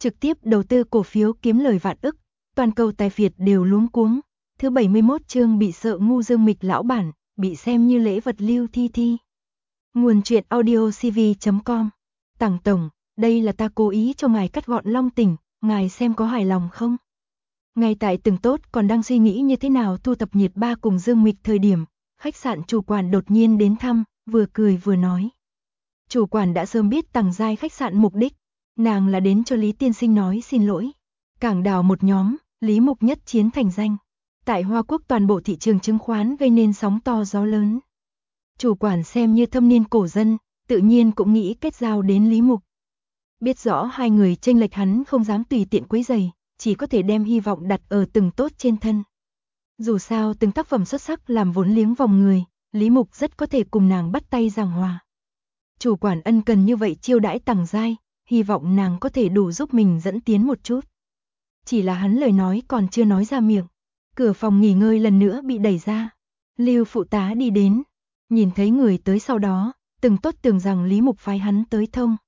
trực tiếp đầu tư cổ phiếu kiếm lời vạn ức, toàn cầu tài phiệt đều luống cuống. Thứ 71 chương bị sợ ngu Dương Mịch lão bản, bị xem như lễ vật Lưu Thi Thi. Nguồn truyện audio cv.com. Tằng tổng, đây là ta cố ý cho ngài cắt gọn long tỉnh, ngài xem có hài lòng không? Ngay tại Từng Tốt còn đang suy nghĩ như thế nào thu thập nhiệt ba cùng Dương Mịch thời điểm, khách sạn chủ quản đột nhiên đến thăm, vừa cười vừa nói. Chủ quản đã sớm biết Tằng Giai khách sạn mục đích, nàng là đến cho Lý tiên sinh nói xin lỗi. Cảng đào một nhóm, Lý Mục nhất chiến thành danh. Tại Hoa Quốc toàn bộ thị trường chứng khoán gây nên sóng to gió lớn. Chủ quản xem như thâm niên cổ dân, tự nhiên cũng nghĩ kết giao đến Lý Mục. Biết rõ hai người chênh lệch hắn không dám tùy tiện quấy rầy, chỉ có thể đem hy vọng đặt ở Từng Tốt trên thân. Dù sao từng tác phẩm xuất sắc làm vốn liếng vòng người, Lý Mục rất có thể cùng nàng bắt tay giảng hòa. Chủ quản ân cần như vậy chiêu đãi Tằng Giai, hy vọng nàng có thể đủ giúp mình dẫn tiến một chút. Chỉ là hắn lời nói còn chưa nói ra miệng, cửa phòng nghỉ ngơi lần nữa bị đẩy ra. Lưu phụ tá đi đến, nhìn thấy người tới sau đó, Từng Tốt tưởng rằng Lý Mục phái hắn tới thông.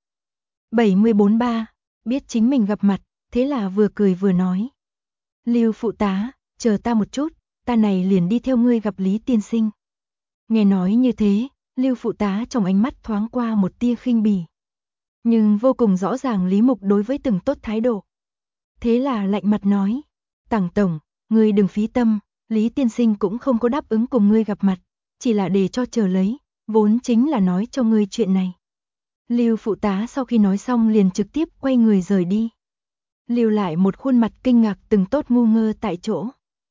74-3, biết chính mình gặp mặt, thế là vừa cười vừa nói. Lưu phụ tá, chờ ta một chút, ta này liền đi theo ngươi gặp Lý tiên sinh. Nghe nói như thế, Lưu phụ tá trong ánh mắt thoáng qua một tia khinh bỉ. Nhưng vô cùng rõ ràng Lý Mục đối với Từng Tốt thái độ. Thế là lạnh mặt nói, Tằng tổng, ngươi đừng phí tâm, Lý tiên sinh cũng không có đáp ứng cùng ngươi gặp mặt, chỉ là để cho chờ lấy, vốn chính là nói cho ngươi chuyện này. Lưu phụ tá sau khi nói xong liền trực tiếp quay người rời đi. Lưu lại một khuôn mặt kinh ngạc Từng Tốt ngu ngơ tại chỗ.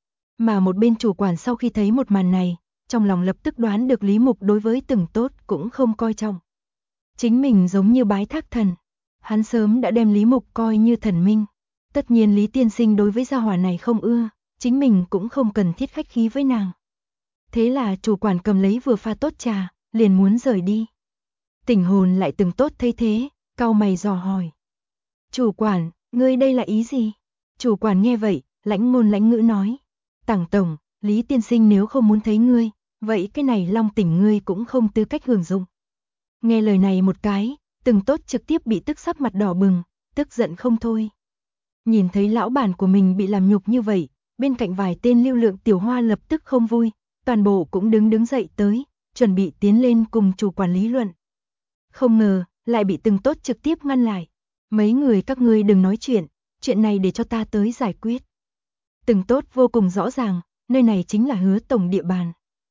Mà một bên chủ quản sau khi thấy một màn này, trong lòng lập tức đoán được Lý Mục đối với Từng Tốt cũng không coi trọng. Chính mình giống như bái thác thần, hắn sớm đã đem Lý Mục coi như thần minh. Tất nhiên Lý tiên sinh đối với gia hỏa này không ưa, chính mình cũng không cần thiết khách khí với nàng. Thế là chủ quản cầm lấy vừa pha tốt trà, liền muốn rời đi. Tỉnh hồn lại Từng Tốt thấy thế, cau mày dò hỏi. Chủ quản, ngươi đây là ý gì? Chủ quản nghe vậy, lãnh ngôn lãnh ngữ nói. Tằng tổng, Lý tiên sinh nếu không muốn thấy ngươi, vậy cái này long tỉnh ngươi cũng không tư cách hưởng dụng. Nghe lời này một cái, Từng Tốt trực tiếp bị tức sắc mặt đỏ bừng, tức giận không thôi. Nhìn thấy lão bản của mình bị làm nhục như vậy, bên cạnh vài tên lưu lượng tiểu hoa lập tức không vui, toàn bộ cũng đứng dậy tới, chuẩn bị tiến lên cùng chủ quản lý luận. Không ngờ, lại bị Từng Tốt trực tiếp ngăn lại. Mấy người các ngươi đừng nói chuyện này để cho ta tới giải quyết. Từng Tốt vô cùng rõ ràng, nơi này chính là Hứa tổng địa bàn.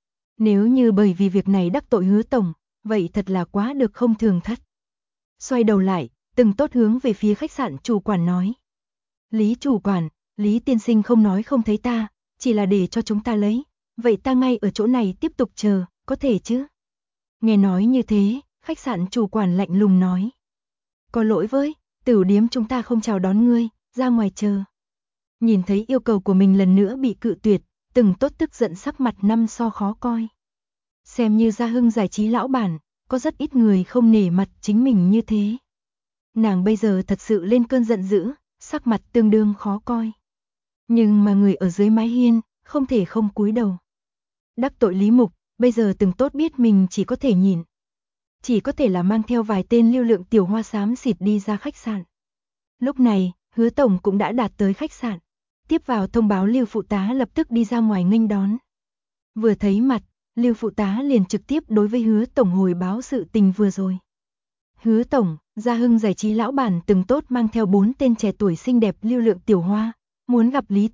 Nếu như bởi vì việc này đắc tội Hứa tổng, vậy thật là quá được không thường thất. Xoay đầu lại, Từng Tốt hướng về phía khách sạn chủ quản nói. Lý chủ quản, Lý tiên sinh không nói không thấy ta, chỉ là để cho chúng ta lấy, vậy ta ngay ở chỗ này tiếp tục chờ, có thể chứ? Nghe nói như thế, khách sạn chủ quản lạnh lùng nói. Có lỗi với, tửu điếm chúng ta không chào đón ngươi, ra ngoài chờ. Nhìn thấy yêu cầu của mình lần nữa bị cự tuyệt, Từng Tốt tức giận sắc mặt năm so khó coi. Xem như Gia Hưng giải trí lão bản, có rất ít người không nể mặt chính mình như thế. Nàng bây giờ thật sự lên cơn giận dữ, sắc mặt tương đương khó coi. Nhưng mà người ở dưới mái hiên, không thể không cúi đầu. Đắc tội Lý Mục, bây giờ Từng Tốt biết mình chỉ có thể nhìn. Chỉ có thể là mang theo vài tên lưu lượng tiểu hoa xám xịt đi ra khách sạn. Lúc này, Hứa tổng cũng đã đạt tới khách sạn. Tiếp vào thông báo Lưu phụ tá lập tức đi ra ngoài nghênh đón. Vừa thấy mặt, Lưu phụ tá liền trực tiếp đối với Hứa tổng hồi báo sự tình vừa rồi. Hứa tổng, Gia Hưng giải trí lão bản Từng Tốt mang theo 4 tên trẻ tuổi xinh đẹp lưu lượng tiểu hoa, muốn gặp Lý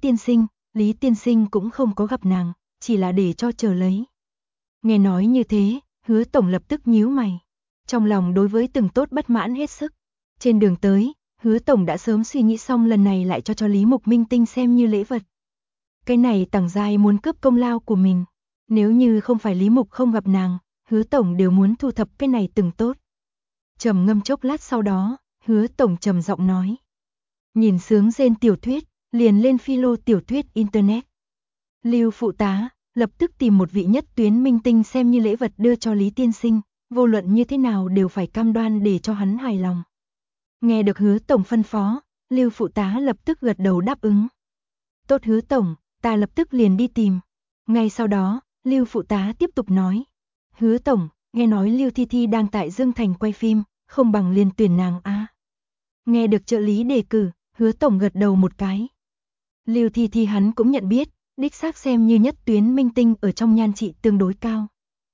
tiên sinh cũng không có gặp nàng, chỉ là để cho chờ lấy. Nghe nói như thế, Hứa tổng lập tức nhíu mày, trong lòng đối với Từng Tốt bất mãn hết sức. Trên đường tới, Hứa tổng đã sớm suy nghĩ xong lần này lại cho Lý Mục minh tinh xem như lễ vật. Cái này Tằng Giai muốn cướp công lao của mình, nếu như không phải Lý Mục không gặp nàng, Hứa tổng đều muốn thu thập cái này Từng Tốt. Trầm ngâm chốc lát sau đó, Hứa tổng trầm giọng nói. Nhìn sướng rên tiểu thuyết, liền lên philo tiểu thuyết internet. Lưu phụ tá, lập tức tìm một vị nhất tuyến minh tinh xem như lễ vật đưa cho Lý tiên sinh, vô luận như thế nào đều phải cam đoan để cho hắn hài lòng. Nghe được Hứa tổng phân phó, Lưu phụ tá lập tức gật đầu đáp ứng. Tốt Hứa tổng, ta lập tức liền đi tìm. Ngay sau đó, Lưu phụ tá tiếp tục nói. Hứa tổng, nghe nói Lưu Thi Thi đang tại Dương Thành quay phim, không bằng liền tuyển nàng a. Nghe được trợ lý đề cử, Hứa tổng gật đầu một cái. Lưu Thi Thi hắn cũng nhận biết, đích xác xem như nhất tuyến minh tinh ở trong nhan trị tương đối cao.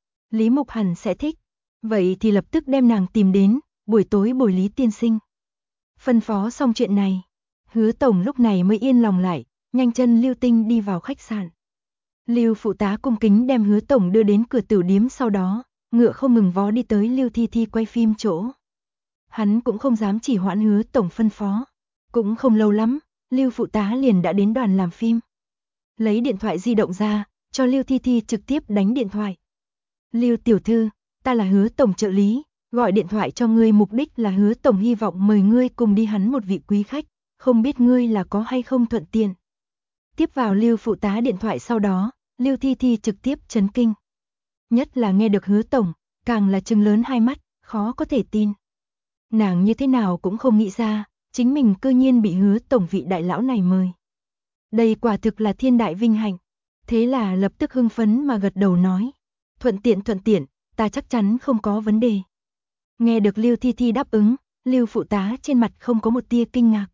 Lý Mục hẳn sẽ thích, vậy thì lập tức đem nàng tìm đến, buổi tối bồi Lý tiên sinh. Phân phó xong chuyện này, Hứa tổng lúc này mới yên lòng lại, nhanh chân Lưu Tinh đi vào khách sạn. Lưu phụ tá cung kính đem Hứa tổng đưa đến cửa tiểu điếm, sau đó ngựa không ngừng vó đi tới Lưu Thi Thi quay phim chỗ. Hắn cũng không dám chỉ hoãn Hứa tổng phân phó, cũng không lâu lắm, Lưu phụ tá liền đã đến đoàn làm phim. Lấy điện thoại di động ra, cho Lưu Thi Thi trực tiếp đánh điện thoại. Lưu tiểu thư, ta là Hứa tổng trợ lý, gọi điện thoại cho ngươi mục đích là Hứa tổng hy vọng mời ngươi cùng đi hắn một vị quý khách, không biết ngươi là có hay không thuận tiện. Tiếp vào Lưu phụ tá điện thoại sau đó, Lưu Thi Thi trực tiếp chấn kinh. Nhất là nghe được Hứa tổng, càng là trừng lớn hai mắt, khó có thể tin. Nàng như thế nào cũng không nghĩ ra, chính mình cư nhiên bị Hứa tổng vị đại lão này mời. Đây quả thực là thiên đại vinh hạnh. Thế là lập tức hưng phấn mà gật đầu nói. Thuận tiện, ta chắc chắn không có vấn đề. Nghe được Lưu Thi Thi đáp ứng, Lưu phụ tá trên mặt không có một tia kinh ngạc.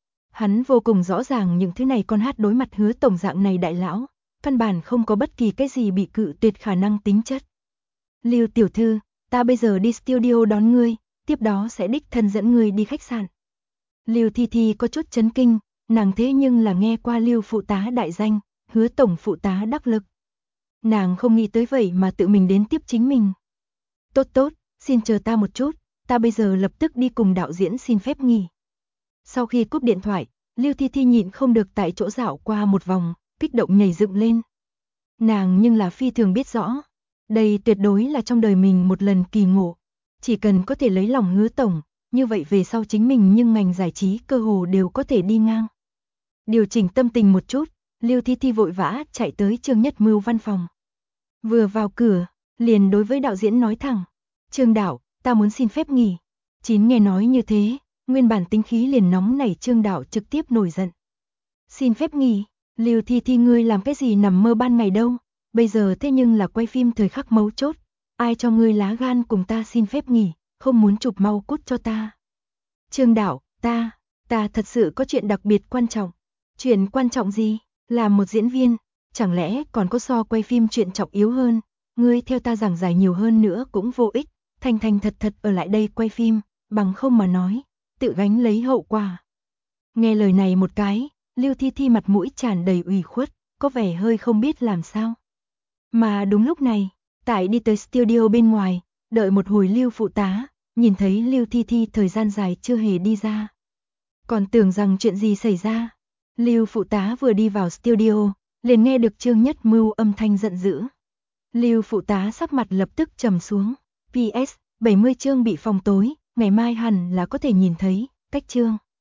Hắn vô cùng rõ ràng những thứ này con hát đối mặt Hứa tổng dạng này đại lão, căn bản không có bất kỳ cái gì bị cự tuyệt khả năng tính chất. Lưu tiểu thư, ta bây giờ đi studio đón ngươi, tiếp đó sẽ đích thân dẫn ngươi đi khách sạn. Lưu Thi Thi có chút chấn kinh, nàng thế nhưng là nghe qua Lưu phụ tá đại danh, Hứa tổng phụ tá đắc lực. Nàng không nghĩ tới vậy mà tự mình đến tiếp chính mình. Tốt, xin chờ ta một chút, ta bây giờ lập tức đi cùng đạo diễn xin phép nghỉ. Sau khi cúp điện thoại, Lưu Thi Thi nhịn không được tại chỗ dạo qua một vòng, kích động nhảy dựng lên. Nàng nhưng là phi thường biết rõ, đây tuyệt đối là trong đời mình một lần kỳ ngộ. Chỉ cần có thể lấy lòng Hứa tổng, như vậy về sau chính mình nhưng ngành giải trí cơ hồ đều có thể đi ngang. Điều chỉnh tâm tình một chút, Lưu Thi Thi vội vã chạy tới Trương Nhất Mưu văn phòng. Vừa vào cửa, liền đối với đạo diễn nói thẳng. Trương đạo, ta muốn xin phép nghỉ. Chín nghe nói như thế, nguyên bản tính khí liền nóng nảy Trương đạo trực tiếp nổi giận. Xin phép nghỉ, Lưu Thi Thi ngươi làm cái gì nằm mơ ban ngày đâu, bây giờ thế nhưng là quay phim thời khắc mấu chốt. Ai cho ngươi lá gan cùng ta xin phép nghỉ, không muốn chụp mau cút cho ta. Trương đạo, ta thật sự có chuyện đặc biệt quan trọng. Chuyện quan trọng gì? Là một diễn viên, chẳng lẽ còn có so quay phim chuyện trọng yếu hơn? Ngươi theo ta giảng giải nhiều hơn nữa cũng vô ích, thành thật ở lại đây quay phim, bằng không mà nói, tự gánh lấy hậu quả. Nghe lời này một cái, Lưu Thi Thi mặt mũi tràn đầy ủy khuất, có vẻ hơi không biết làm sao. Mà đúng lúc này, tại đi tới studio bên ngoài, đợi một hồi Lưu phụ tá, nhìn thấy Lưu Thi Thi thời gian dài chưa hề đi ra. Còn tưởng rằng chuyện gì xảy ra. Lưu phụ tá vừa đi vào studio, liền nghe được Trương Nhất Mưu âm thanh giận dữ. Lưu phụ tá sắc mặt lập tức trầm xuống. PS, 70 chương bị phòng tối, ngày mai hẳn là có thể nhìn thấy, cách chương.